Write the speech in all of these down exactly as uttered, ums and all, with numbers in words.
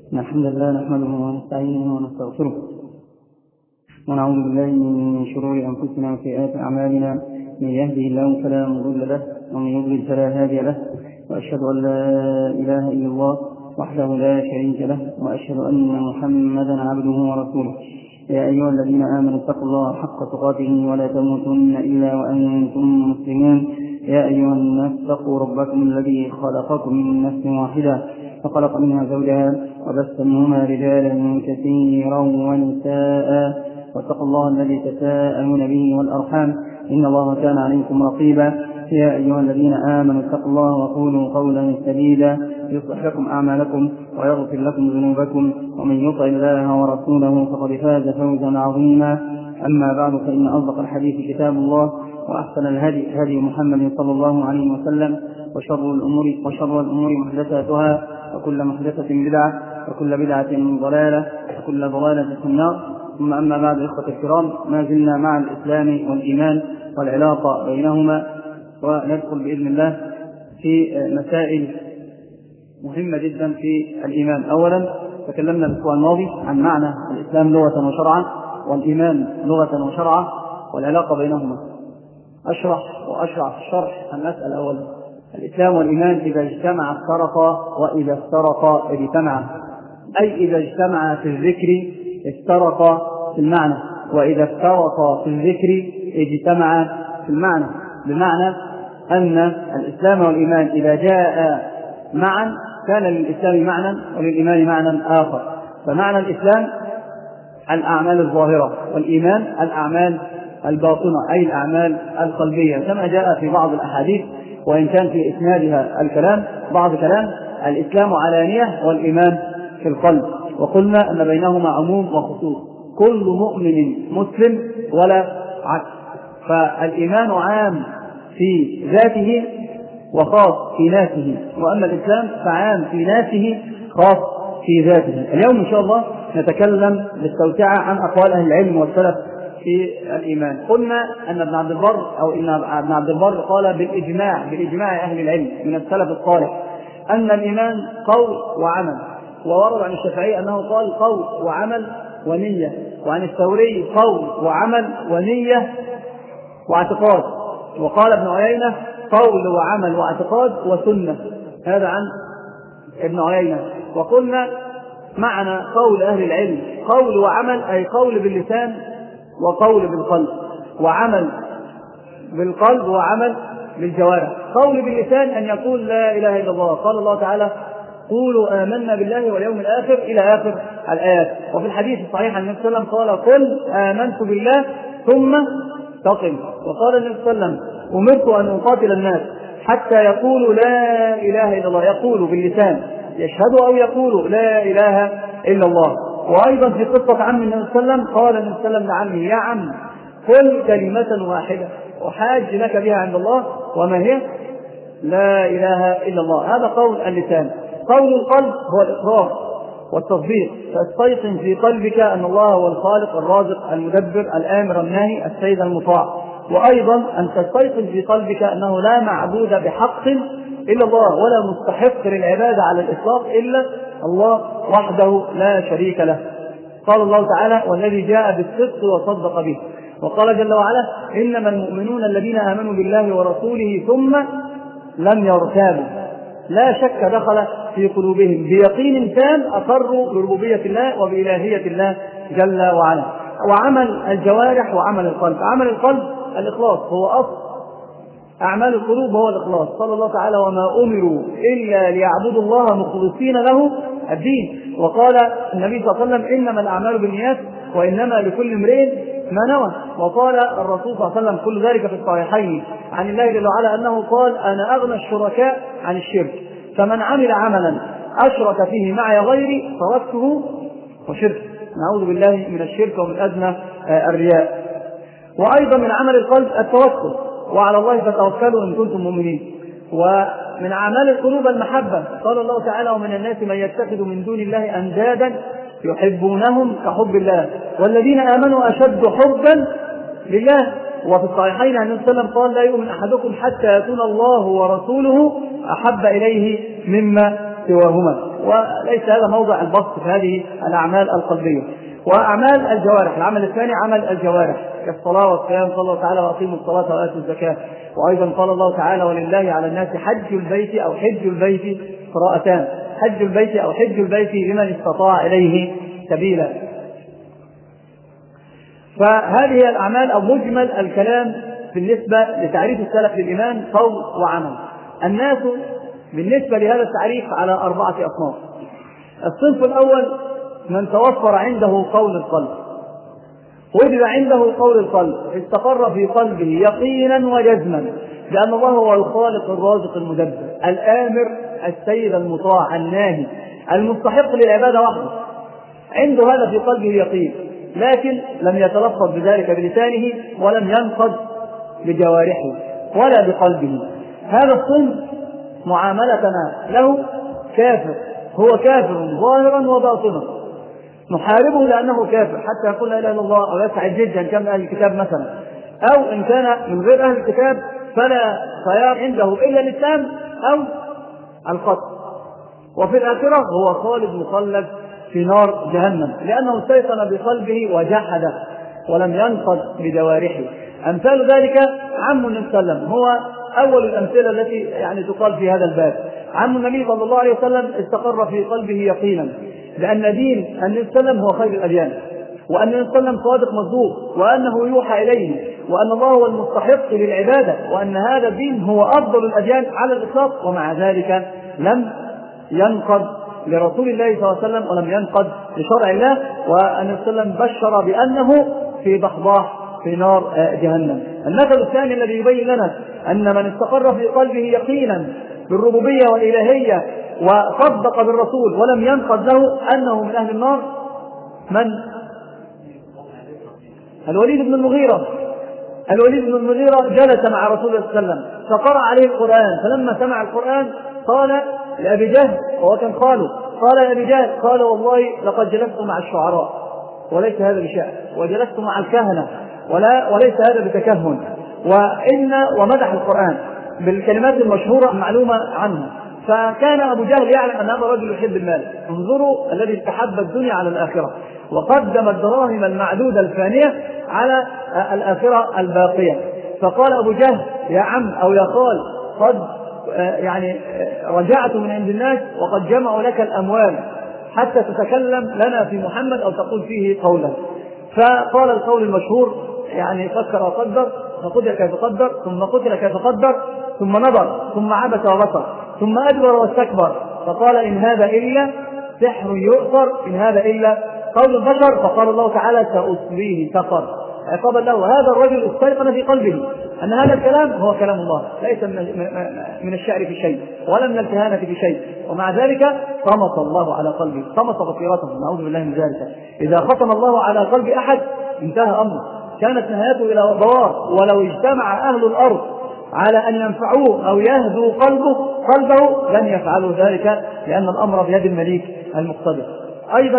الحمد لله نحمده ونستعينه ونستغفره ونعوذ بالله من شرور أنفسنا وسيئات أعمالنا. من يهده الله فلا مضل له ومن يضلل فلا هادي له، وأشهد أن لا إله إلا الله وحده لا شريك له، وأشهد أن محمدا عبده ورسوله. يا أيها الذين آمنوا اتقوا الله حق تقاته ولا تموتن إلا وأنتم مسلمون. يا أيها الناس اتقوا ربكم الذي خلقكم من نفس واحدة فخلق منها زوجها وبث منهما رجالا كثيرا ونساء، واتقوا الله الذي تساءلون به والأرحام إن الله كان عليكم رقيبا. يا أيها الذين آمنوا اتقوا الله وقولوا قولا سديدا يصلح لكم أعمالكم ويغفر لكم ذنوبكم، ومن يطع الله ورسوله فقد فاز فوزا عظيما. أما بعد، فإن أصدق الحديث كتاب الله، وأحسن الهدي هدي محمد صلى الله عليه وسلم، وشر الأمور وشر الأمور محدثاتها، وكل محدثة بدعة، وكل بدعة ضلالة، وكل ضلالة في النار. ثم أما بعد، إخوة الكرام، ما زلنا مع الإسلام والإيمان والعلاقة بينهما، وندخل بإذن الله في مسائل مهمة جدا في الإيمان. أولا، تكلمنا الأسبوع الماضي عن معنى الإسلام لغة وشرعا، والإيمان لغة وشرعا، والعلاقة بينهما. أشرح وأشرح في الشرح المسألة أولا: الإسلام والإيمان إذا اجتمع افترقا، وإذا افترقا اجتمعا. أي إذا اجتمع في الذكر افترقا في المعنى، وإذا افترقا في الذكر اجتمعا في المعنى، بمعنى أن الإسلام والإيمان إذا جاء معا كان للإسلام معنى وللإيمان معنى آخر. فمعنى الإسلام الأعمال الظاهرة، والإيمان الأعمال الباطنة أي الأعمال القلبية، كما جاء في بعض الأحاديث، وإن كان في إسنادها الكلام بعض كلام: الإسلام علانية والإيمان في القلب. وقلنا أن بينهما عموم وخصوص، كل مؤمن مسلم ولا عكس. فالإيمان عام في ذاته وخاص في ناسه، وأما الإسلام فعام في ناسه خاص في ذاته. اليوم إن شاء الله نتكلم بالتوسعة عن أقوال أهل العلم والسلف في الإيمان. قلنا أن ابن عبد البر أو إن ابن عبد البر قال بالإجماع بالإجماع أهل العلم من السلف الصالح أن الإيمان قول وعمل، وورد عن الشافعي أنه قال قول وعمل ونية، وعن الثوري قول وعمل ونية واعتقاد، وقال ابن عيينة قول وعمل واعتقاد وسنة. هذا عن ابن عيينة. وقلنا معنى قول أهل العلم قول وعمل أي قول باللسان وقول بالقلب، وعمل بالقلب وعمل بالجوارح. قول باللسان أن يقول لا إله إلا الله، قال الله تعالى: قولوا آمنا بالله واليوم الآخر إلى آخر الآيات. وفي الحديث الصحيح عن النبي صلى الله عليه وسلم قال: قل آمنت بالله ثم استقم. وقال النبي صلى الله عليه وسلم: أمرت أن أقاتل الناس حتى يقولوا لا إله إلا الله، يقولوا باللسان يشهدوا أو يقولوا لا إله إلا الله. وأيضا في قصة عم النبي صلى الله عليه وسلم قال النبي صلى الله عليه وسلم لعمه: يا عم قل كلمة واحدة أحاج لك بها عند الله، وما هي؟ لا إله إلا الله. هذا قول اللسان. قول القلب هو الإقرار والتصديق، فاستيقن في قلبك أن الله هو الخالق الرازق المدبر الآمر الناهي السيد المطاع. وأيضا أن تستيقن في قلبك أنه لا معبود بحق إلا الله، ولا مستحق للعبادة على الإطلاق إلا الله وحده لا شريك له. قال الله تعالى: والذي جاء بالصدق وصدق به. وقال جل وعلا: إنما المؤمنون الذين آمنوا بالله ورسوله ثم لم يرتابوا، لا شك دخل في قلوبهم، بيقين تام أقروا بربوبية الله وبإلهية الله جل وعلا. وعمل الجوارح وعمل القلب. عمل القلب الإخلاص، هو أصل أعمال القلوب هو الإخلاص. قال الله تعالى: وما أمروا إلا ليعبدوا الله مخلصين له الدين. وقال النبي صلى الله عليه وسلم: إنما الأعمال بالنيات وإنما لكل امرئ ما نوى. وقال الرسول صلى الله عليه وسلم كل ذلك في الصحيحين عن الله جل وعلا أنه قال: أنا أغنى الشركاء عن الشرك، فمن عمل عملا أشرك فيه معي غيري تركته وشرك. نعوذ بالله من الشرك ومن أدنى الرياء. وأيضا من عمل القلب التوكل، وعلى الله فتوكلوا إن كنتم مؤمنين. ومن أعمال القلوب المحبة. قال الله تعالى: ومن الناس من يتخذ من دون الله أندادا يحبونهم كحب الله والذين آمنوا أشد حبا لله. وفي الصحيحين عن النبي صلى الله عليه وسلم قال: لا يؤمن أحدكم حتى يكون الله ورسوله أحب إليه مما سواهما، وليس هذا موضع البسط في هذه الأعمال القلبية. وأعمال الجوارح، العمل الثاني عمل الجوارح كالصلاة والصيام، قال الله تعالى وأقيموا الصلاة وآتوا الزكاة. وأيضا قال الله تعالى ولله على الناس حج البيت أو حج البيت، قراءتان، حج البيت أو حج البيت لمن استطاع إليه سبيلا. فهذه الأعمال أو مجمل الكلام بالنسبة لتعريف السلف للإيمان قول وعمل. الناس بالنسبة لهذا التعريف على أربعة أصناف. الصنف الأول من توفر عنده قول القلب، وجد عنده قول القلب، استقر في قلبه يقينا وجزما بأن الله هو الخالق الرازق المدبر الآمر السيد المطاع الناهي المستحق للعبادة وحده، عنده هذا في قلبه يقين، لكن لم يتلفظ بذلك بلسانه ولم ينقض بجوارحه ولا بقلبه. هذا الصنف معاملتنا له كافر، هو كافر ظاهرا وباطنا، نحاربه لأنه كافر حتى يقول لا إله إلا الله أو يسعد جدا كم أهل الكتاب مثلا، أو إن كان من غير أهل الكتاب فلا خيار عنده إلا الإسلام أو القتل، وفي الآخرة هو خالد مخلد في نار جهنم لأنه استيقن بقلبه وجحد ولم ينقض بجوارحه. أمثال ذلك عم النبي صلى الله عليه وسلم، هو أول الأمثلة التي يعني تقال في هذا الباب. عم النبي صلى الله عليه وسلم استقر في قلبه يقينا بأن دين النبي صلى الله عليه وسلم هو خير الأديان، وأن النبي صلى الله عليه وسلم صادق مصدوق، وأنه يوحى إليه، وأن الله هو المستحق للعبادة، وأن هذا الدين هو أفضل الأديان على الإطلاق، ومع ذلك لم ينقض لرسول الله صلى الله عليه وسلم ولم ينقض لشرع الله، وأن صلى الله عليه وسلم بشر بأنه في ضحضاح في نار جهنم. المثل الثاني الذي يبين لنا أن من استقر في قلبه يقينا بالربوبية والإلهية وصدق بالرسول ولم ينقض له أنه من أهل النار من؟ الوليد بن المغيرة. الوليد بن المغيرة جلس مع رسول الله صلى الله عليه وسلم فقرأ عليه القرآن، فلما سمع القرآن قال لأبي جهل، وهو كان قاله، قال يا أبي جهل، قال والله لقد جلست مع الشعراء وليس هذا بشعر، وجلست مع الكهنة ولا وليس هذا بتكهن، وإن ومدح القرآن بالكلمات المشهورة المعلومة عنه. فكان أبو جهل يعلم أن هذا الرجل يحب المال، انظروا الذي استحب الدنيا على الآخرة وقدم الدراهم المعدودة الفانية على الآخرة الباقية. فقال أبو جهل يا عم أو يا خال قد يعني رجعت من عند الناس وقد جمعوا لك الأموال حتى تتكلم لنا في محمد أو تقول فيه قولا. فقال القول المشهور يعني فكر وقدر، فقدر كيف قدر، ثم قتل كيف قدر، ثم نظر، ثم عبس وبصر، ثم أدبر واستكبر، فقال إن هذا إلا سحر يؤثر، إن هذا إلا قول البشر. فقال الله تعالى سأصليه سقر عقابا له. هذا الرجل استيقن في قلبه أن هذا الكلام هو كلام الله، ليس من الشعر في شيء ولا من الكهانة في شيء، ومع ذلك طمس الله على قلبه، طمس بصيرته، نعوذ بالله من ذلك. إذا ختم الله على قلب أحد انتهى أمره، كانت نهايته إلى ضوار، ولو اجتمع أهل الأرض على أن ينفعوه أو يهدوا قلبه قلبه لن يفعلوا ذلك، لأن الأمر بيد المليك المقتدر. أيضا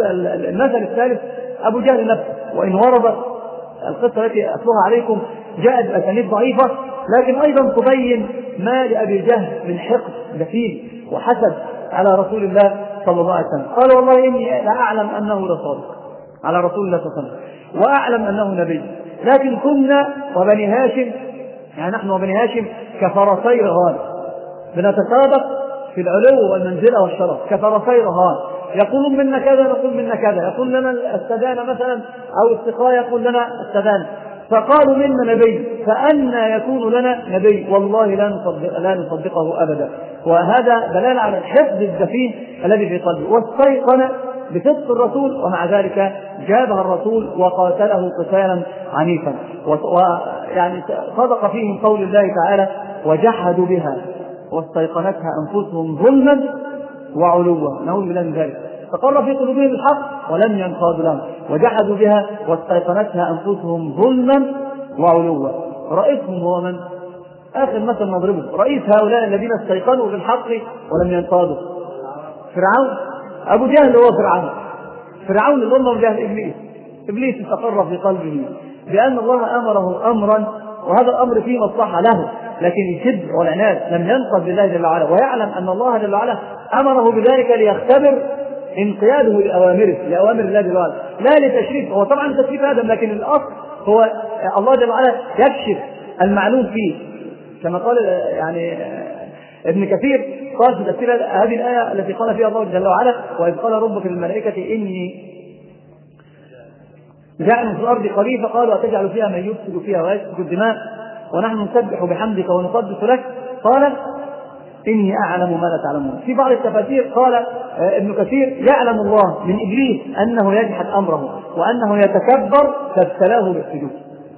المثل الثالث أبو جهل نفسه، وإن وردت القصة التي أتلوها عليكم جاءت بأسانيد ضعيفة، لكن أيضا تبين ما لأبي جهل من حقد دفين وحسد على رسول الله صلى الله عليه وسلم. قال والله إني لأعلم أنه لصادق على رسول الله صلى الله عليه وسلم وأعلم أنه نبي، لكن كنا وبني هاشم، يعني نحن وبني هاشم كفرسي رهان بنتسابق في العلو والمنزلة والشرف، كفرسي رهان، يقولون منا كذا نقول منا كذا، يقول لنا السدانة مثلا أو السقاية يقول لنا السدانة، فقالوا منا نبي، فأنا يكون لنا نبي؟ والله لا نصدق لا نصدقه أبدا. وهذا دلالة على الحفظ الدفين الذي في قلبه، واستيقن بصدق الرسول، ومع ذلك جابه الرسول وقاتله قتالا عنيفا. ويعني صدق فيهم قول الله تعالى وجحدوا بها واستيقنتها أنفسهم ظلما وعلوا، نعوذ بالله من ذلك. فقر في قلوبهم الحق ولم ينقادوا له، وجحدوا بها واستيقنتها أنفسهم ظلما وعلوا. رئيسهم هو من؟ آخر مثل نضربه، رئيس هؤلاء الذين استيقنوا بالحق ولم ينقادوا فرعون. أبو جهل هو فرعون، فرعون الأمة وجهل إبليس. إبليس استقر في قلبه بأن الله أمره أمرا وهذا الأمر فيه مصلحة له، لكن الشد والعناد لم ينقض بالله جل وعلا، ويعلم أن الله جل وعلا أمره بذلك ليختبر انقياده لأوامره لأوامر الله جل وعلا، لا لتشريف. هو طبعا تشريف آدم، لكن الأصل هو الله جل وعلا يكشف المعلوم فيه، كما قال يعني ابن كثير قال في تفسير هذه الآية التي قال فيها الله جل وعلا: وإذ قال ربك للملائكة إني جاء في الأرض خليفة قالوا أتجعل فيها من يفسد فيها ويسفك الدماء ونحن نسبح بحمدك ونقدس لك قال إني أعلم ما لا تعلمون. في بعض التفاسير قال ابن كثير: يعلم الله من إبليس أنه يجحد أمره وأنه يتكبر فابتلاه بالسجود.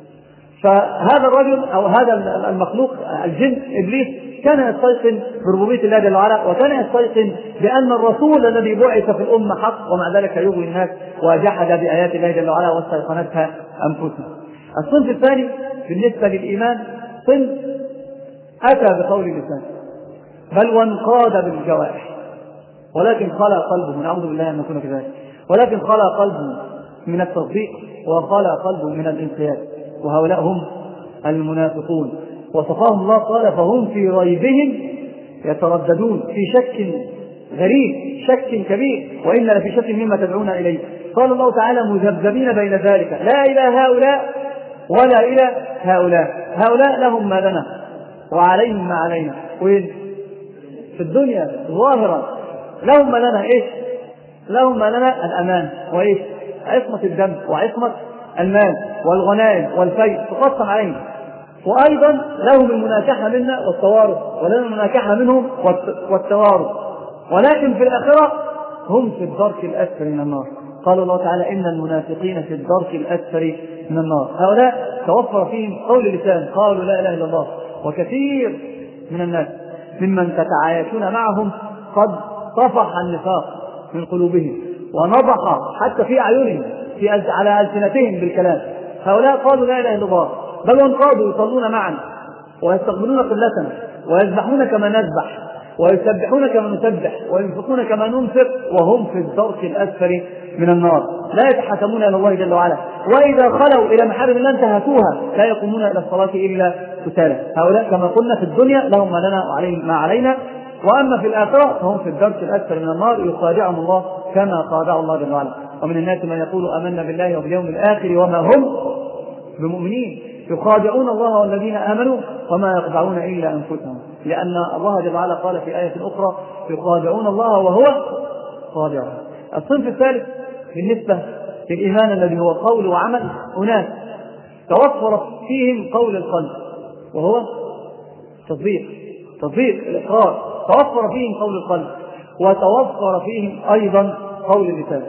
فهذا الرجل أو هذا المخلوق الجن إبليس كان يستيقن بربوبية الله جل وعلا، وكان يستيقن بأن الرسول الذي بعث في الأمة حق، ومع ذلك يغوي الناس وجحد بآيات الله جل وعلا واستيقنتها أنفسهم. الصنف الثاني بالنسبة للإيمان صنف أتى بقول اللسان بل وانقاد بالجوارح، ولكن خلى قلبه، نعوذ بالله أن نكون كذلك، ولكن خلى قلبه من التصديق وخلى قلبه من الانقياد، وهؤلاء هم المنافقون. وصفاهم الله قال: فهم في ريبهم يترددون، في شك غريب، شك كبير، وإن لفي شك مما تدعون إليه. قال الله تعالى: مذبذبين بين ذلك، لا إلى هؤلاء ولا إلى هؤلاء. هؤلاء لهم ما لنا وعليهم ما علينا، وين في الدنيا ظاهرا لهم ما لنا إيش؟ لهم ما لنا الأمان وإيش؟ عصمة الدم وعصمة المال والغنائم والفيء تقسم عليهم، وأيضا لهم المناكحة منا والتوارث، ولهم المناكحة منهم والتوارث، ولكن في الآخرة هم في الدرك الأسفل من النار. قال الله تعالى: إن المنافقين في الدرك الأسفل من النار. هؤلاء توفر فيهم قول اللسان، قالوا لا إله إلا الله، وكثير من الناس ممن تتعايشون معهم قد طفح النفاق من قلوبهم ونضح حتى في أعينهم في على ألسنتهم بالكلام. هؤلاء قالوا لا إله إلا الله، بل وانقادوا يصلون معنا ويستقبلون قبلتنا ويذبحون كما نذبح ويسبحون كما نسبح وينفقون كما ننفق، وهم في الدرك الأسفل من النار، لا يتحكمون إلى الله جل وعلا، وإذا خلوا إلى محارم الله انتهكوها، لا يقومون إلى الصلاة إلا كسالى. هؤلاء كما قلنا في الدنيا لهم ما لنا وعليهم ما علينا، وأما في الآخرة فهم في الدرك الأسفل من النار، يخادعهم الله كما خادع الله جل وعلا. ومن الناس من يقول آمنا بالله وباليوم الآخر وما هم بمؤمنين، يخادعون الله والذين آمنوا وما يخدعون إلا أنفسهم، لأن الله جل وعلا قال في آية أخرى: يخادعون الله وهو خادعهم. الصنف الثالث بالنسبة للإيمان الذي هو قول وعمل، أناس توفر فيهم قول القلب وهو تصديق تصديق الإقرار، توفر فيهم قول القلب وتوفر فيهم أيضا قول اللسان،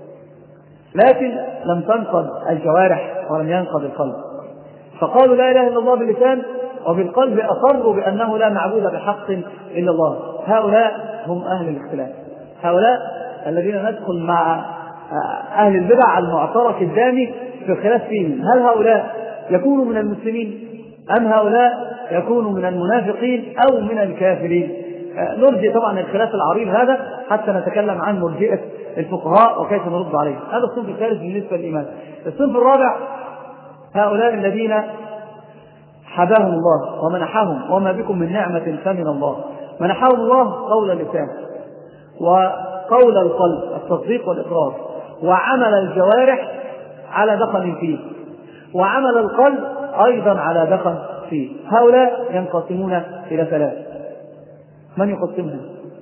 لكن لم تنقض الجوارح ولم ينقض القلب. فقالوا لا إله إلا الله باللسان، وبالقلب أقروا بأنه لا معبود بحق إلا الله. هؤلاء هم أهل الاختلاف، هؤلاء الذين ندخل مع أهل البدع المعترك الدامي في الخلاف فيهم، هل هؤلاء يكونوا من المسلمين أم هؤلاء يكونوا من المنافقين أو من الكافرين؟ نرجع طبعا الخلاف العريض هذا حتى نتكلم عن مرجئة الفقهاء وكيف نرد عليه. هذا الصنف الثالث بالنسبة للإيمان. الصنف الرابع هؤلاء الذين حباهم الله ومنحهم، وما بكم من نعمة فمن الله. منحهم الله قول اللسان وقول القلب التصديق والإقرار، وعمل الجوارح على دخل فيه، وعمل القلب أيضا على دخل فيه. هؤلاء ينقسمون إلى ثلاث. من يقسمهم؟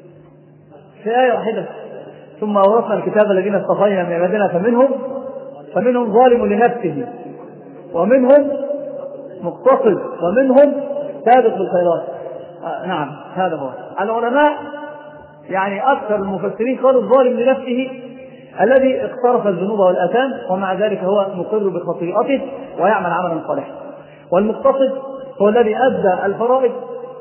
في آية واحدة: ثم أورثنا الكتاب الذين اصطفينا من عبادنا فمنهم فمنهم ظالم لنفسه ومنهم مقتصد ومنهم سابق بالخيرات. آه نعم هذا هو. العلماء يعني أكثر المفسرين قالوا الظالم لنفسه الذي اقترف الذنوب والآثام ومع ذلك هو مقر بخطيئته ويعمل عملا صالحا، والمقتصد هو الذي أدى الفرائض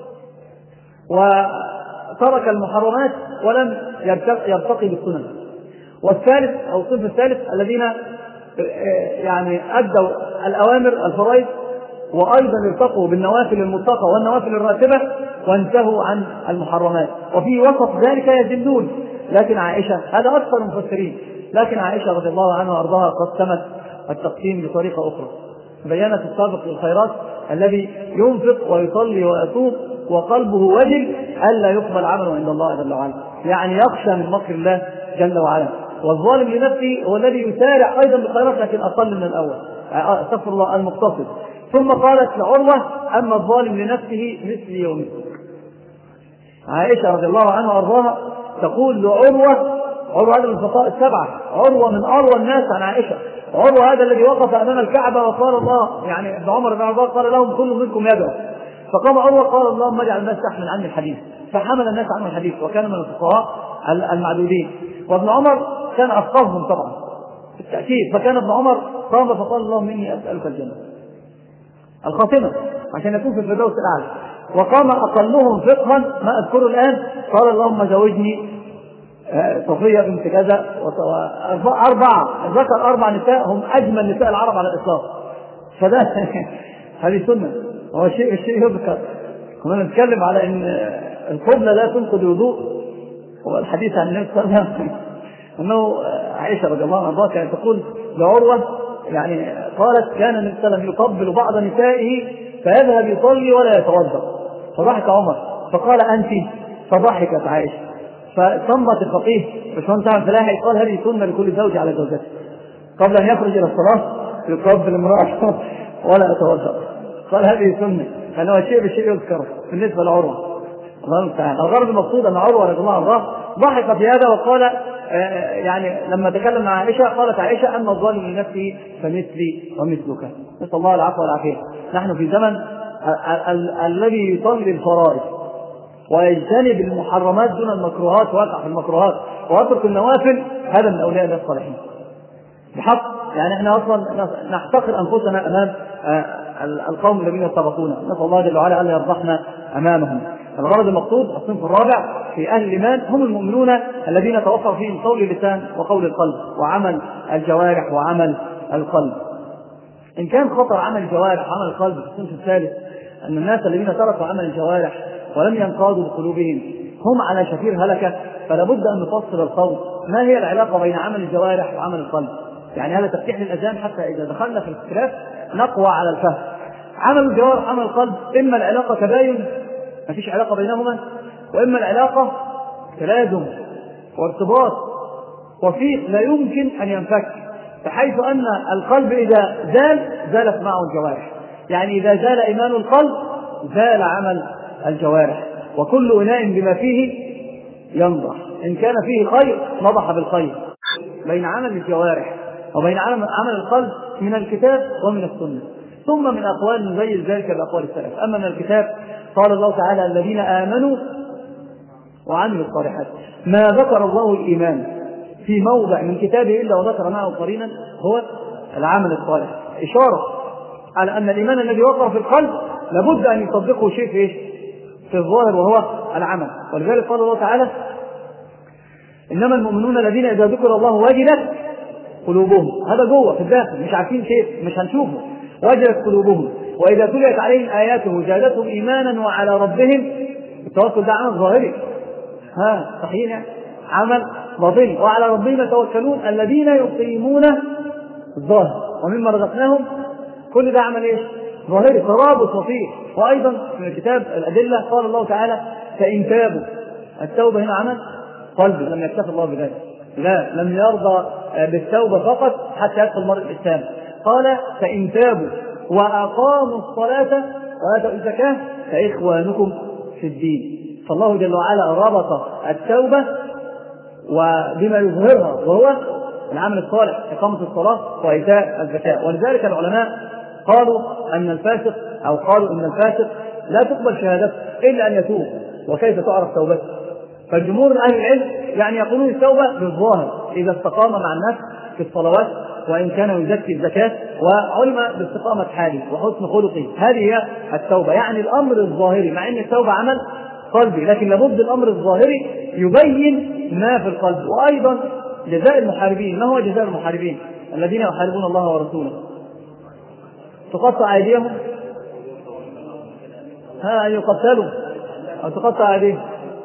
وترك المحرمات ولم يرتقي بالسنن، والثالث أو الصنف الثالث الذين يعني أدوا الأوامر الفرائض وأيضا ارتقوا بالنوافل المطلقة والنوافل الراتبة وانتهوا عن المحرمات، وفي وسط ذلك يذلون. لكن عائشة، هذا أكثر المفسرين، لكن عائشة رضي الله عنها وأرضاها قسمت التقسيم بطريقة أخرى، بيانت السابق للخيرات الذي ينفق ويصلي ويصوم وقلبه وجل ألا يقبل عمله عند الله جل وعلا، يعني يخشى من مكر الله جل وعلا. والظالم لنفسه هو الذي يسارع أيضا بالخيرات لكن أقل من الأول، استغفر الله، المقتصد. ثم قالت لعروة: أما الظالم لنفسه مثلي ومثلك. عائشة رضي الله عنها وأرضاها تقول لعروة، عروة هذا من الفقهاء السبعة، عروة من أروى الناس عن عائشة، عروة هذا الذي وقف أمام الكعبة وقال الله، يعني ابن عمر بن عباس قال لهم: كل منكم يدعو. فقام عروة قال: اللهم اجعل الناس تحمل عني الحديث، فحمل الناس عنه الحديث، وكان من الفقهاء المعدودين. وابن عمر كان أفقههم طبعا بالتأكيد، فكان ابن عمر قام فقال: اللهم إني أسألك الجنة الخاتمة عشان يكون في الفردوس الأعلى. وقام أقلهم فقها ما أذكره الآن قال: اللهم زوجني صفية بنت كذا، أربعة، ذكر أربع نساء هم أجمل نساء العرب على الإطلاق. فده هذه سنة، هو شيء الشيء يذكر. كنا نتكلم على أن القبلة لا تنقض الوضوء، والحديث عن النبي صلى الله عليه وسلم أنه عائشة رضي الله عنها كانت تقول لعروة، يعني قالت: كان النبي صلى الله عليه وسلم يقبل بعض نسائه فيذهب يصلي ولا يتوضأ. فضحك عمر فقال: أنت؟ فضحكت عائشة. فصمت الفقيه باشمهندس عبد الفلاحي قال: هذه سنة لكل زوج على زوجته، قبل أن يخرج إلى الصلاة يقبل امرأته ولا يتوضأ. قال: هذه سنة، لأنه شيء بالشيء يذكر بالنسبة لعروة. الله تعالى الغرض المقصود أن عروة رضي الله عنها ضحك في هذا وقال، يعني لما تكلم مع عائشة قالت عائشة: أما الظالم لنفسه فمثلي ومثلك. نسأل الله العفو والعافية. نحن في زمن الذي يصلي الفرائض ويجتنب المحرمات دون المكروهات ويقع في المكروهات ويترك النوافل، هذا من أولياء الله الصالحين بحق. يعني احنا اصلا نحتقر انفسنا امام القوم الذين سبقونا، نسال الله جل وعلا ان يرضحنا امامهم. الغرض المقصود الصنف الرابع في اهل الايمان هم المؤمنون الذين توفر فيهم قول اللسان وقول القلب وعمل الجوارح وعمل القلب. ان كان خطر عمل الجوارح وعمل القلب في الصنف الثالث ان الناس الذين تركوا عمل الجوارح ولم ينقادوا بقلوبهم هم على شفير هلكه، فلا بد ان نفصل القول ما هي العلاقه بين عمل الجوارح وعمل القلب. يعني هذا تفتيح للأذهان حتى إذا دخلنا في الاختلاف نقوى على الفهم. عمل الجوارح وعمل القلب إما العلاقة تباين ما فيش علاقة بينهما، وإما العلاقة تلازم وارتباط وثيق لا يمكن أن ينفك، بحيث أن القلب إذا زال زالت معه الجوارح. يعني إذا زال إيمان القلب زال عمل الجوارح، وكل إناء بما فيه ينضح. إن كان فيه خير نضح بالخير. بين عمل الجوارح وبين عمل القلب من الكتاب ومن السنة، ثم من أقوال نزيل ذلك بأقوال السلف. أما من الكتاب قال الله تعالى: الذين آمنوا وعملوا الصالحات. ما ذكر الله الإيمان في موضع من كتابه إلا وذكر معه قرينا هو العمل الصالح، إشارة على أن الإيمان الذي وقع في القلب لابد أن يصدقه شيء في إيش؟ في الظاهر وهو العمل. ولذلك قال الله تعالى: إنما المؤمنون الذين إذا ذكر الله وجلت قلوبهم. هذا جوه في الداخل مش عارفين شيء مش هنشوفه. وجلت قلوبهم وإذا تليت عليهم آياته زادتهم إيمانا وعلى ربهم. التوكل ده عمل ظاهري، ها صحيح، عمل باطني. وعلى ربهم يتوكلون الذين يقيمون الظاهر ومما رزقناهم. كل ده عمل ايش؟ ظاهري، ترابط وثيق. وأيضا في الكتاب الأدلة قال الله تعالى: فإن تابوا. التوبة هنا عمل قلبي، لم يكتف الله بذلك، لا، لم يرضى بالتوبة فقط حتى يدخل مرء الإسلام. قال: فإن تابوا وأقاموا الصلاة وآتوا الزكاة فإخوانكم في الدين. فالله جل وعلا ربط التوبة وبما يظهرها وهو العمل الصالح، إقامة الصلاة وإيتاء الزكاة. ولذلك العلماء قالوا أن الفاسق أو قالوا أن الفاسق لا تقبل شهادته إلا أن يتوب. وكيف تعرف توبته؟ فالجمهور من أهل العلم يعني يقولون التوبة بالظاهر إذا استقام مع الناس في الصلوات وإن كان يزكي الزكاة وعلم باستقامة حاله وحسن خلقه، هذه هي التوبة. يعني الأمر الظاهري، مع أن التوبة عمل قلبي لكن لابد الأمر الظاهري يبين ما في القلب. وأيضا جزاء المحاربين، ما هو جزاء المحاربين؟ الذين يحاربون الله ورسوله تقطع أيديهم، ها يقتلوا أو تقطع أيديهم،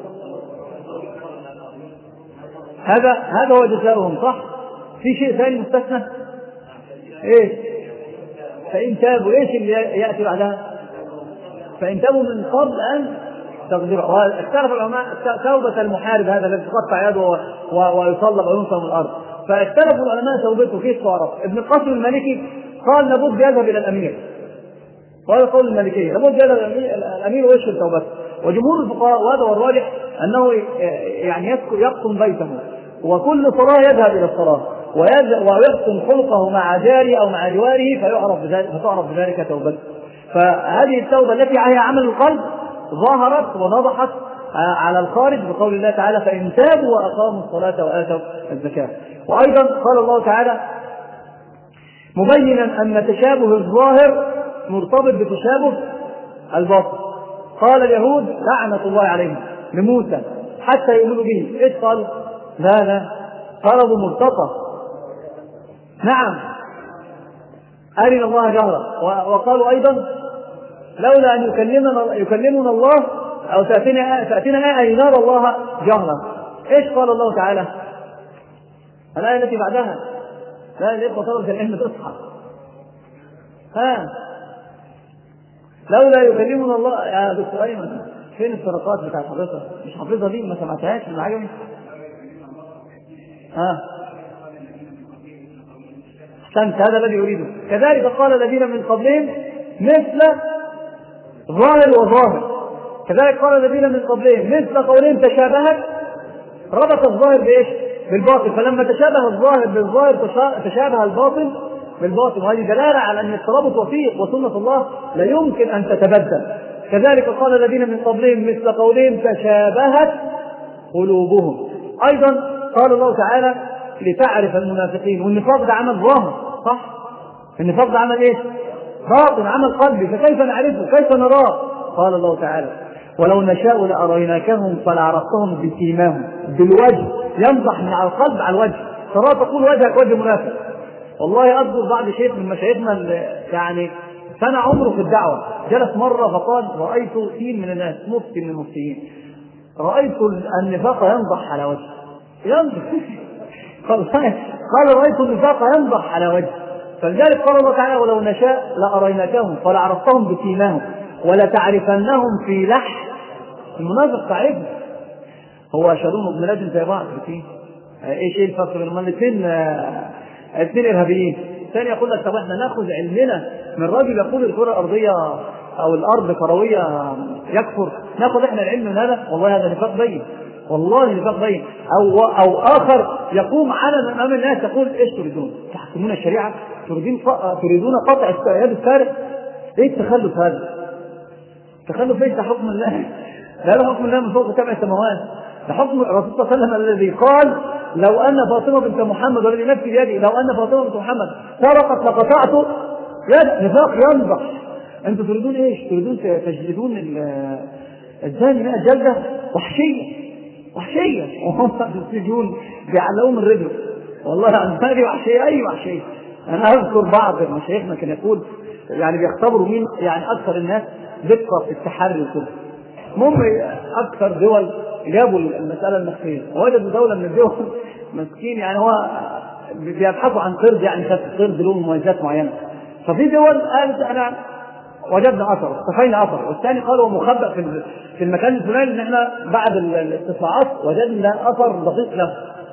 هذا هذا هو جزاؤهم، صح؟ في شيء ثاني مستثنى؟ ايش؟ فإن تابوا، ايش اللي يأتي بعدها؟ فإن تابوا من قبل أن تقدير. واختلف العلماء توبة المحارب هذا الذي تقطع يده ويصلب وينصب من الأرض، فاختلفوا العلماء توبته كيف تعرف. ابن القاسم المالكي قال لابد يذهب إلى الأمير، وهذا قول المالكية، لابد يذهب الأمير ويشهد توبته. وجمهور الفقهاء وهذا هو الراجح أنه يعني يقطن بيته وكل صلاة يذهب إلى الصلاة ويحسن خلقه مع جاره أو مع جواره فيعرف بذلك فتعرف بذلك توبته. فهذه التوبة التي هي عمل القلب ظهرت ونضحت على الخارج بقول الله تعالى فإن تابوا وأقاموا الصلاة وآتوا الزكاة. وأيضا قال الله تعالى مبينا أن تشابه الظاهر مرتبط بتشابه الباطن. قال اليهود لعنة الله عليهم لموسى حتى يؤمنوا به، ايش قالوا؟ لا لا طلبوا مرتقى، نعم أرنا الله جهرا. وقالوا أيضا لولا أن يكلمنا, يكلمنا الله أو تأتينا تأتينا آية نرى الله جهرا. ايش قال الله تعالى؟ الآية التي بعدها لا يبقى طلبة العلم تصحى، ها لولا يكلمنا الله. يا دكتور أيمن فين السرقات بتاعت حضرتك؟ مش حافظها دي؟ ما سمعتهاش من عجبي؟ ها احسنت، هذا الذي يريده. كذلك قال الذين من قبلهم مثل ظاهر وظاهر، كذلك قال الذين من قبلهم مثل قولهم تشابهت، ربط الظاهر بايش؟ بالباطن. فلما تشابه الظاهر بالظاهر تشابه الباطن بالباطن، وهذه دلاله على ان الترابط وثيق وسنه الله لا يمكن ان تتبدل. كذلك قال الذين من قبلهم مثل قولهم تشابهت قلوبهم. ايضا قال الله تعالى لتعرف المنافقين، والنفاق ده عمل ظاهر صح؟ النفاق ده عمل ايش؟ باطن، عمل قلبي، فكيف نعرفه؟ كيف نراه؟ قال الله تعالى ولو نشاء لأريناكهم فلعرفتهم بسيماهم، بالوجه، يمضح من على القلب على الوجه، ترى تقول وجهك وجه منافق. والله أذكر بعض شيخ من مشايخنا يعني سنة عمره في الدعوة جلس مرة فقال رأيت سين من الناس مفتي من المفتيين، رأيت النفاق ينضح على وجه، ينضح قال رأيت النفاق ينضح على وجه. فلذلك قال الله تعالى ولو نشاء لأريناكهم فلعرفتهم بسيماهم ولتعرفنهم في لحن. المنافق تعرفه، هو شالون ابن لازم زي بعض فيه ايش ايه الفرق بينهم الاثنين؟ اثنين ارهابيين. الثاني يقول لك طب احنا ناخذ علمنا من راجل يقول الكره الارضيه او الارض كرويه يكفر، ناخذ احنا العلم من هذا؟ والله هذا نفاق بين، والله نفاق بين. او او اخر يقوم على امام الناس يقول ايش تريدون؟ تحكمون الشريعه؟ تريدون تريدون قطع يد السارق؟ ايه التخلف هذا؟ تخلف ليس حكم الله، لا له حكم الله من فوق سبع سماوات، ده حكم الرسول صلى الله عليه وسلم الذي قال لو ان فاطمه بنت محمد والذي نفسي بيدي لو ان فاطمه بنت محمد سرقت لقطعت يد. نفاق ينضح. انتم تريدون ايش؟ تريدون تجلدون الزاني مئة جلده؟ وحشيه وحشيه، وهم يسجون بيعلقوه من رجله. والله عن هذه وحشيه، اي وحشيه. انا اذكر بعض مشايخنا كان يقول يعني بيختبروا مين يعني اكثر الناس دقه في التحري وكده. المهم اكثر دول جابوا المساله المخفيه، ووجدوا دوله من الدول مسكين يعني هو بيبحثوا عن قرد، يعني خد قرد له مميزات معينه. ففي دول قالت انا وجدنا اثر، اختفينا اثر، والثاني قالوا مخبأ في في المكان الفلاني ان احنا بعد الاستطلاعات وجدنا اثر دقيق له.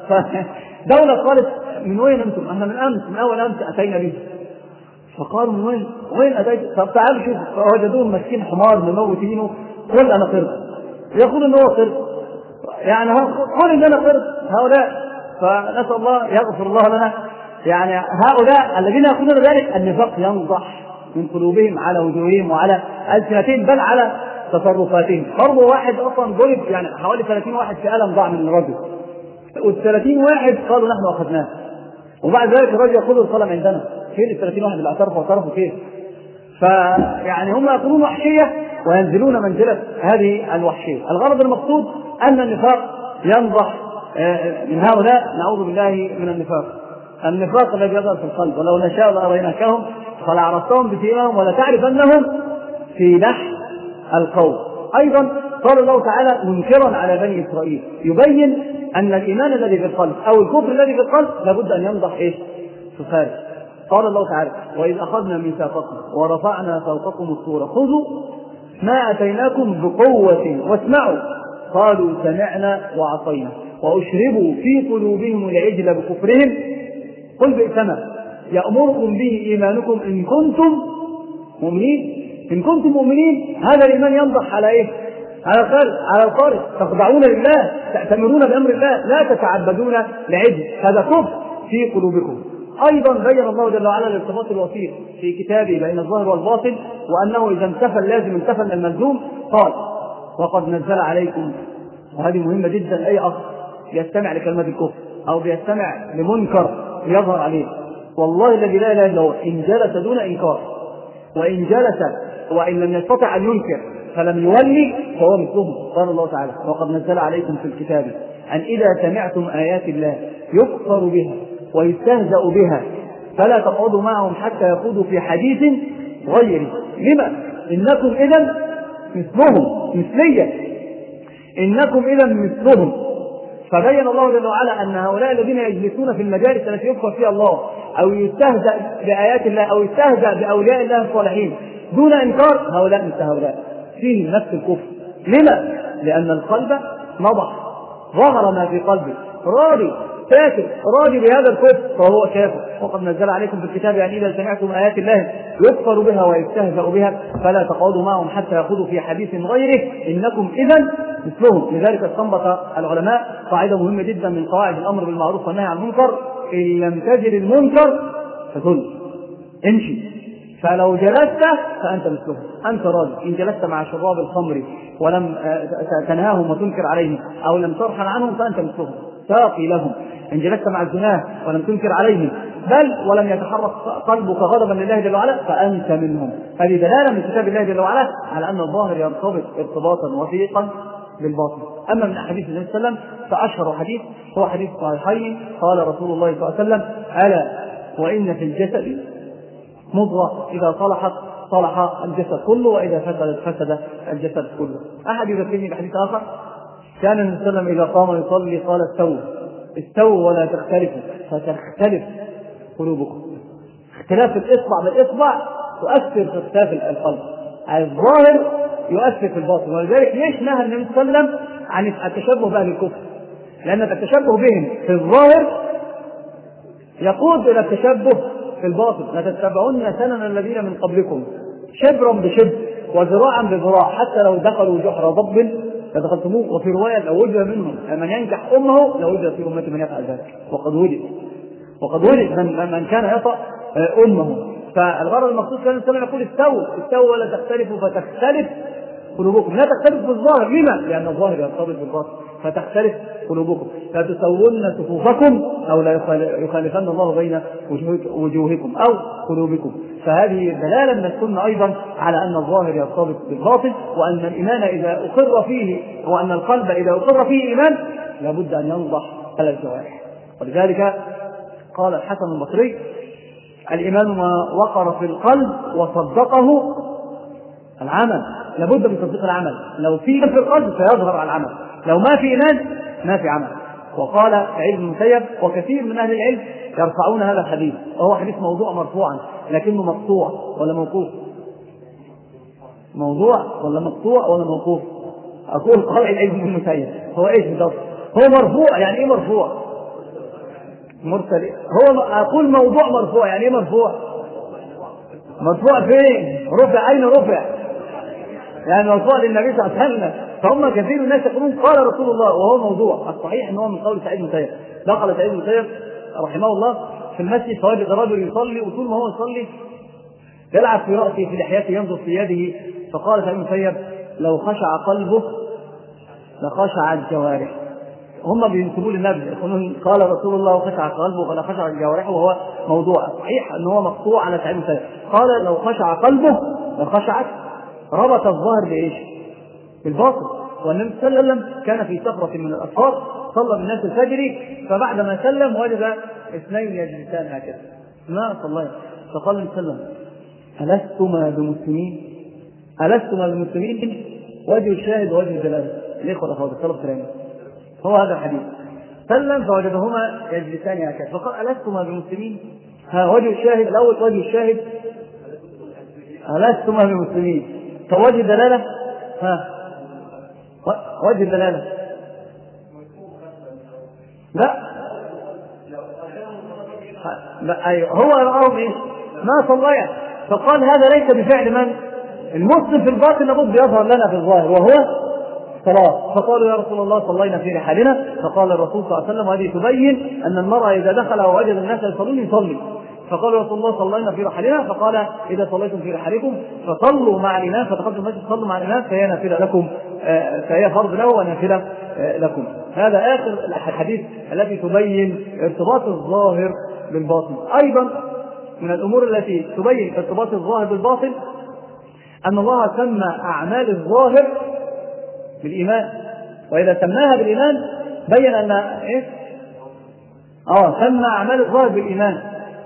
فدوله قالت من وين انتم؟ احنا من امس من اول امس اتينا به. فقالوا من وين؟ وين اتيت؟ طب تعالوا شوفوا، وجدوه مسكين حمار مموتينه، قل انا قرد، يقول ان هو قرد، يعني قل ان انا قرد هؤلاء. فنسال الله يغفر الله لنا. يعني هؤلاء الذين يقولون ذلك النفاق ينضح من قلوبهم على وجوههم وعلى ألسنتهم بل على تصرفاتهم. برضه واحد اصلا ضرب يعني حوالي ثلاثين واحد في ألم ضاع من الرجل، والثلاثين واحد قالوا نحن اخذناه، وبعد ذلك الرجل يقول القلم عندنا. فين الثلاثين واحد اللي اعترفوا واعترفوا كيف؟ فيعني هم يقولون وحشيه وينزلون منزله هذه الوحشيه. الغرض المقصود ان النفاق ينضح من هؤلاء، نعوذ بالله من النفاق. النفاق الذي يظهر في القلب ولو نشاء لأريناكهم فلعرفتهم بسيماهم ولتعرفنهم في لحن القول. ايضا قال الله تعالى منكرا على بني اسرائيل يبين ان الايمان الذي في القلب او الكفر الذي في القلب لابد ان ينضح ايش؟ في الخارج. قال الله تعالى واذ اخذنا ميثاقكم ورفعنا فوقكم الطور خذوا ما أتيناكم بقوة واسمعوا. قالوا سمعنا وعصينا وأشربوا في قلوبهم العجل بكفرهم. قل بئسما يأمركم به إيمانكم إن كنتم مؤمنين. إن كنتم مؤمنين هذا الإيمان ينضح على إيه؟ على الخارج، على الخارج. تخضعون لله، تأتمرون بأمر الله، لا تتعبدون لعجل. هذا كفر في قلوبكم. أيضا بين الله جل وعلا الارتباط الوثيق في كتابه بين الظاهر والباطن، وأنه إذا انتفى اللازم انتفى الملزوم. قال وقد نزل عليكم، وهذه مهمة جدا. أي أخ يستمع لكلمة الكفر أو بيستمع لمنكر يظهر عليه، والله الذي لا إله إلا هو، إن جلس دون إنكار وإن جلس وإن لم يستطع أن ينكر فلم يولي فهو مثلهم. قال الله تعالى وقد نزل عليكم في الكتاب أن إذا سمعتم آيات الله يكفر بها ويستهزأ بها فلا تقعدوا معهم حتى يخوضوا في حديث غيره. لما؟ إنكم إذا مثلهم، مثلية، إنكم إذا مثلهم. فبين الله جل وعلا أن هؤلاء الذين يجلسون في المجالس التي يذكر فيها الله أو يستهزأ بآيات الله أو يستهزأ بأولياء الله الصالحين دون إنكار، هؤلاء مثل هؤلاء فيه نفس الكفر. لما؟ لأن القلب نضح، ظهر ما في قلبه، راضي ساكت راضي بهذا الكفر فهو كافر. وقد نزل عليكم في الكتاب يعني إذا سمعتم آيات الله يكفر بها ويستهزأ بها فلا تقعدوا معهم حتى يخوضوا في حديث غيره إنكم إذا مثلهم. لذلك استنبط العلماء قاعدة مهمة جدا من قواعد الأمر بالمعروف والنهي عن المنكر: إن لم تجد المنكر فكل امشي. فلو جلست فأنت مثلهم، أنت راضي. إن جلست مع شراب الخمر ولم تنهاهم وتنكر عليهم أو لم ترحل عنهم فأنت مثلهم، ساقي لهم. إن جلست مع الزناه ولم تنكر عليهم بل ولم يتحرك قلبك غضبا لله جل وعلا فأنت منهم. هذه دلالة من كتاب الله جل وعلا على أن الظاهر يرتبط ارتباطا وثيقا بالباطن. أما من أحاديث النبي صلى الله عليه وسلم فأشهر حديث هو حديث صحيحين قال رسول الله صلى الله عليه وسلم: ألا وإن في الجسد مضغة إذا صلحت صلح الجسد كله وإذا فسدت فسد الجسد كله. أحد يذكرني بحديث آخر: كان النبي صلى الله عليه وسلم إذا قام يصلي قال: استووا استووا ولا تختلفوا فتختلف قلوبكم. اختلاف الإصبع بالإصبع تؤثر في اختلاف القلب. الظاهر يؤثر في الباطن. ولذلك ليش نهى النبي صلى الله عليه وسلم عن التشبه بأهل الكفر؟ لأن التشبه بهم في الظاهر يقود إلى التشبه في الباطن. لتتبعن سنن الذين من قبلكم شبرا بشبر وذراعا بذراع حتى لو دخلوا جحر ضب لدخلتموه. وفي رواية: لو وجد منهم من ينكح أمه لو وجد في أمته من يفعل ذلك. وقد وجد وقد وجد من, من كان يطأ أمه. فالغرض المقصود كان السلام يقول: استووا استووا ولا تختلفوا فتختلف قلوبكم. لا تختلف في الظاهر. لما؟ لأن الظاهر يرتبط بالباطن فتختلف قلوبكم. لا تسوون صفوفكم أو لا يخالفن الله بين وجوهكم أو قلوبكم. فهذه دلالة من السنة أيضا على أن الظاهر يرتبط بالباطن، وأن الإيمان إذا أقر فيه وأن القلب إذا أقر فيه إيمان لابد أن ينضح على الجوارح. ولذلك قال الحسن البصري: الإيمان ما وقر في القلب وصدقه العمل. لابد من تصديق العمل. لو في في القلب سيظهر على العمل، لو ما في إيمان ما في عمل. وقال سعيد بن المسيب وكثير من أهل العلم يرفعون هذا الحديث، وهو حديث موضوع مرفوعا لكنه مقطوع ولا موقوف؟ موضوع ولا مقطوع ولا موقوف؟ أقول قال سعيد بن المسيب هو إيش بالضبط؟ هو مرفوع. يعني إيه مرفوع؟ مرسل. هو أقول موضوع مرفوع. يعني إيه مرفوع؟ مرفوع فين؟ رفع. أين رفع؟ يعني مرفوع للنبي صلى الله عليه وسلم. فهم كثير الناس يقولون قال رسول الله وهو موضوع. الصحيح أنه من قول سعيد بن المسيب. دخل سعيد بن المسيب رحمه الله في المسجد فوجد رجل يصلي، وطول ما هو يصلي يلعب في رأسه في لحيته ينظر في يده. فقال سعيد بن المسيب: لو خشع قلبه لخشعت جوارحه. هم بينسبوا للنبي يقولون قال رسول الله وخشع قلبه فلا خشع جوارحه، وهو موضوع. صحيح أنه هو مقطوع على سعيد بن المسيب. قال: لو خشع قلبه لخشعت. ربط الظاهر بإيش؟ بالباطن. والنبي صلى الله عليه وسلم كان في سفرة من الأسفار صلى بالناس الفجر، فبعدما سلم وجد اثنين يجلسان هكذا ما صلى. فقال النبي صلى الله عليه وسلم: ألستما بمسلمين؟ ألستما بمسلمين؟ وجه الشاهد ووجه الدلالة. الإخوة الأخوات الطلب سلامه هو هذا الحديث. سلم فوجدهما يجلسان هكذا فقال: ألستما بمسلمين؟ ها وجه الشاهد الأول. وجه الشاهد ألستما بمسلمين. فوجه دلالة ها وجه الدلالة لا لا أيوه هو رأهم إيه ما صليا، فقال هذا ليس بفعل من المسلم في الباطن لابد يظهر لنا في الظاهر وهو صلاة. فقالوا يا رسول الله صلينا في رحالنا، فقال الرسول صلى الله عليه وسلم وهذه تبين أن المرأة إذا دخل ووجد الناس يصلون يصلي. فقالوا يا رسول الله صلينا في رحالنا، فقال إذا صليتم في رحالكم فصلوا مع الإمام، فتقدموا المسجد صلوا مع الإمام فهي نافلة لكم، فهي فرض له ونافلة لكم. هذا آخر الحديث التي تبين ارتباط الظاهر بالباطن. أيضا من الأمور التي تبين ارتباط الظاهر بالباطن أن الله سمى أعمال الظاهر بالإيمان، وإذا سماها بالإيمان بين أن إيه؟ آه سمى أعمال الظاهر بالإيمان.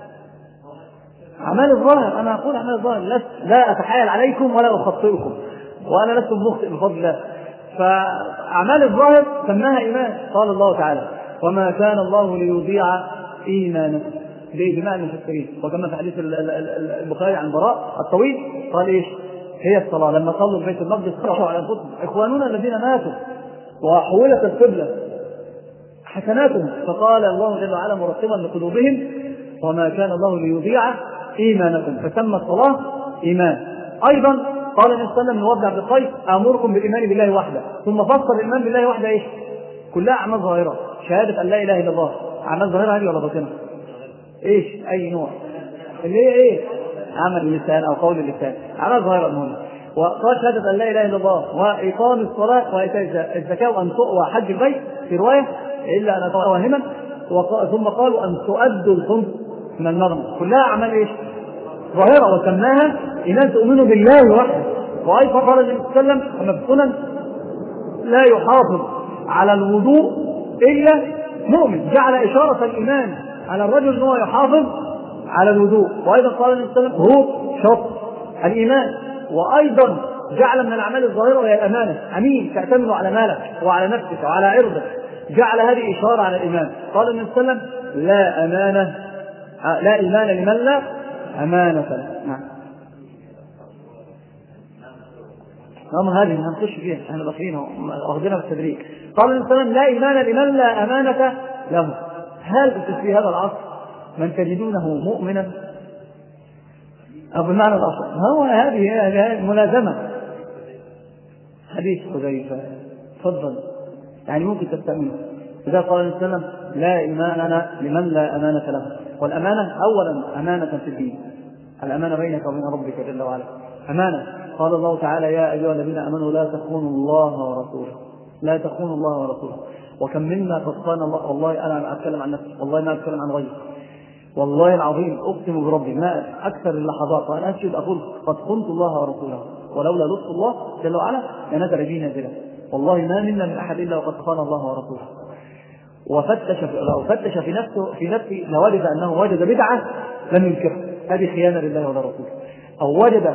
أعمال الظاهر أنا أقول أعمال الظاهر لا أتحايل عليكم ولا أخطئكم وأنا لست مخطئ بفضل الله. فأعمال الظاهر سماها إيمان. قال الله تعالى وما كان الله ليضيع إيمانكم بإجماع المفسرين، وكما في حديث البخاري عن براء الطويل قال إيش هي الصلاة لما صلوا بيت المقدس خشعوا على أنفسهم إخواننا الذين ماتوا وحولت القبلة حسناتهم، فقال الله جل وعلا مرتبا لقلوبهم وما كان الله ليضيع إيمانكم، فسمى الصلاة إيمان. أيضا قال النبي صلى الله عليه وسلم لوفد عبد القيس أمركم بالإيمان بالله وحده، ثم فسر الإيمان بالله وحده إيش كلها أعمال ظاهرة، شهادة أن لا إله إلا الله أعمال ظاهرة هذه ولا باطنة؟ إيش أي نوع اللي هي إيه عمل اللسان أو قول اللسان أعمال ظاهرة المهم. وقال شهادة أن لا إله إلا الله وإقام الصلاة وإيتاء الزكاة وأن وحج البيت في رواية إلا أن أتوى واهما، ثم قالوا أن تؤدوا الخمس من المغنم، كلها أعمال إيش ظاهرة وسماها إيمان تؤمنوا بالله وحده. وأيضا قال النبي صلى الله عليه وسلم أما السنن لا يحافظ على الوضوء إلا مؤمن، جعل إشارة الإيمان على الرجل أنه يحافظ على الوضوء. وأيضا قال النبي صلى الله عليه وسلم هو شرط الإيمان. وأيضا جعل من الأعمال الظاهرة وهي الأمانة، أمين تأتمن على مالك وعلى نفسك وعلى عرضك، جعل هذه إشارة على الإيمان. قال النبي صلى الله عليه وسلم لا أمانة لا إيمان لمن لا أمانة. نعم نعم هذه هنخش فيها احنا داخلين واخذينها بالتدريج. قال النبي صلى الله عليه وسلم لا إيمان لمن لا أمانة له. هل في هذا العصر من تجدونه مؤمنا أو بمعنى الأصل هو هذه ملازمة حديث حذيفة تفضل يعني ممكن تستأمنه. إذا قال النبي صلى الله عليه وسلم لا إيمان لمن لا أمانة له. والأمانة أولا أمانة في الدين، الأمانة بينك وبين ربك جل وعلا أمانة. قال الله تعالى يا أيها الذين آمنوا لا تخونوا الله ورسوله لا تخونوا الله ورسوله. وكم منا قد خان الله، والله أنا أتكلم عن نفسي والله ما أتكلم عن غيري، والله العظيم أقسم بربي ما أكثر اللحظات وأنا أشهد أقول قد خنت الله ورسوله ولولا لطف الله جل وعلا لنزل بي نازلا. والله ما منا من أحد إلا وقد خان الله ورسوله. وفتش لو فتش في نفسه في نفسه لوجد أنه وجد بدعة لم ينكرها، هذه خيانة لله ولرسوله، أو وجد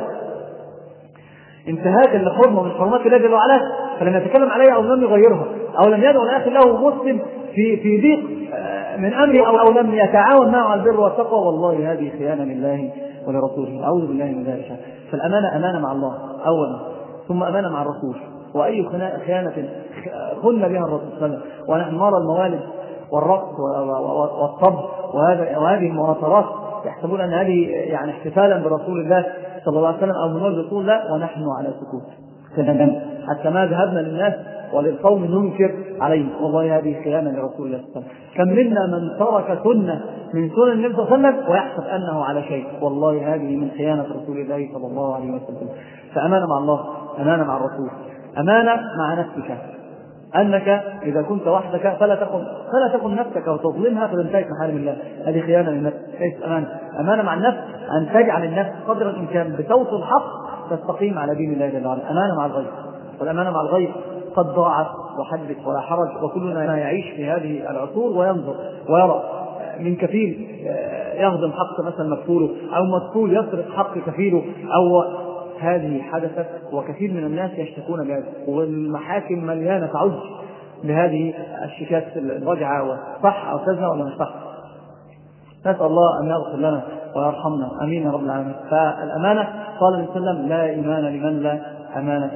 انتهاكا لحرمة من حرمات الله جل وعلا فلم يتكلم عليها أو لم يغيرها أو لم يدعو لأخي له مسلم في في ضيق من أمره أو, أو لم يتعاون معه على البر والتقوى، والله هذه خيانة لله ولرسوله، أعوذ بالله من ذلك. فالأمانة أمانة مع الله أولا، ثم أمانة مع الرسول. وأي خيانة خن بها الرسول صلى الله عليه وسلم. ونحن نرى الموالد والرقص والصب وهذه المواصرات يحسبون أن هذه يعني احتفالا برسول الله صلى الله عليه وسلم أو من رسول الله ونحن على سكوت حتى ما ذهبنا للناس وللقوم ننكر عليه. والله هذه خيانة لرسول الله صلى الله عليه وسلم. كم منا من ترك سنة من سنن النبي صلى الله عليه وسلم ويحسب أنه على شيء، والله هذه من خيانة رسول الله صلى الله عليه وسلم. فأمانة مع الله، أمانة مع الرسول، أمانة مع نفسك، أنك إذا كنت وحدك فلا تكن فلا تكن نفسك وتظلمها فتنتهك محارم الله، هذه خيانة للنفس. ليست أمانة. أمانة مع النفس أن تجعل النفس قدر الإمكان بصوت الحق تستقيم على دين الله جل وعلا. أمانة مع الغيب، والأمانة مع الغيب قد ضاعت وحدث ولا حرج، وكلنا يعيش في هذه العصور وينظر ويرى من كفيل يهضم حق مثلا مكفوله أو مكفول يسرق حق كفيله، أو هذه حدثت وكثير من الناس يشتكون بهذا، والمحاكم مليانة تعج بهذه الشكايات الرجعة صح أو كذا ولا مش صح. نسأل الله أن يغفر لنا ويرحمنا، أمين يا رب العالمين. فالأمانة قال النبي صلى الله عليه وسلم لا إيمان لمن لا أمانة له.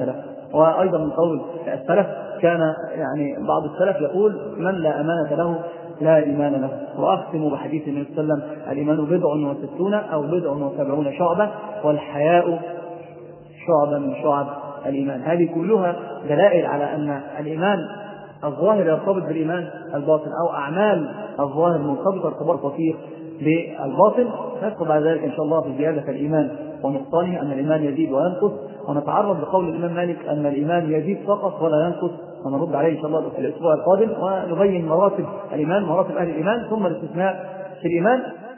وأيضا من قول السلف كان يعني بعض السلف يقول من لا أمانة له لا إيمان له. وأختم بحديث النبي صلى الله عليه وسلم الإيمان بضع وستون أو بضع وسبعون شعبة والحياء شعبة من شعب الإيمان. هذه كلها دلائل على أن الإيمان الظاهر يرتبط بالإيمان الباطن، أو أعمال الظاهر مرتبطة ارتباط وثيق بالباطن. نذكر بعد ذلك إن شاء الله في زيادة الإيمان ونقصانه أن الإيمان يزيد وينقص، ونتعرض لقول الإمام مالك أن الإيمان يزيد فقط ولا ينقص، ونرد عليه إن شاء الله في الأسبوع القادم ونبين مراتب الإيمان، مراتب أهل الإيمان، ثم الاستثناء في الإيمان.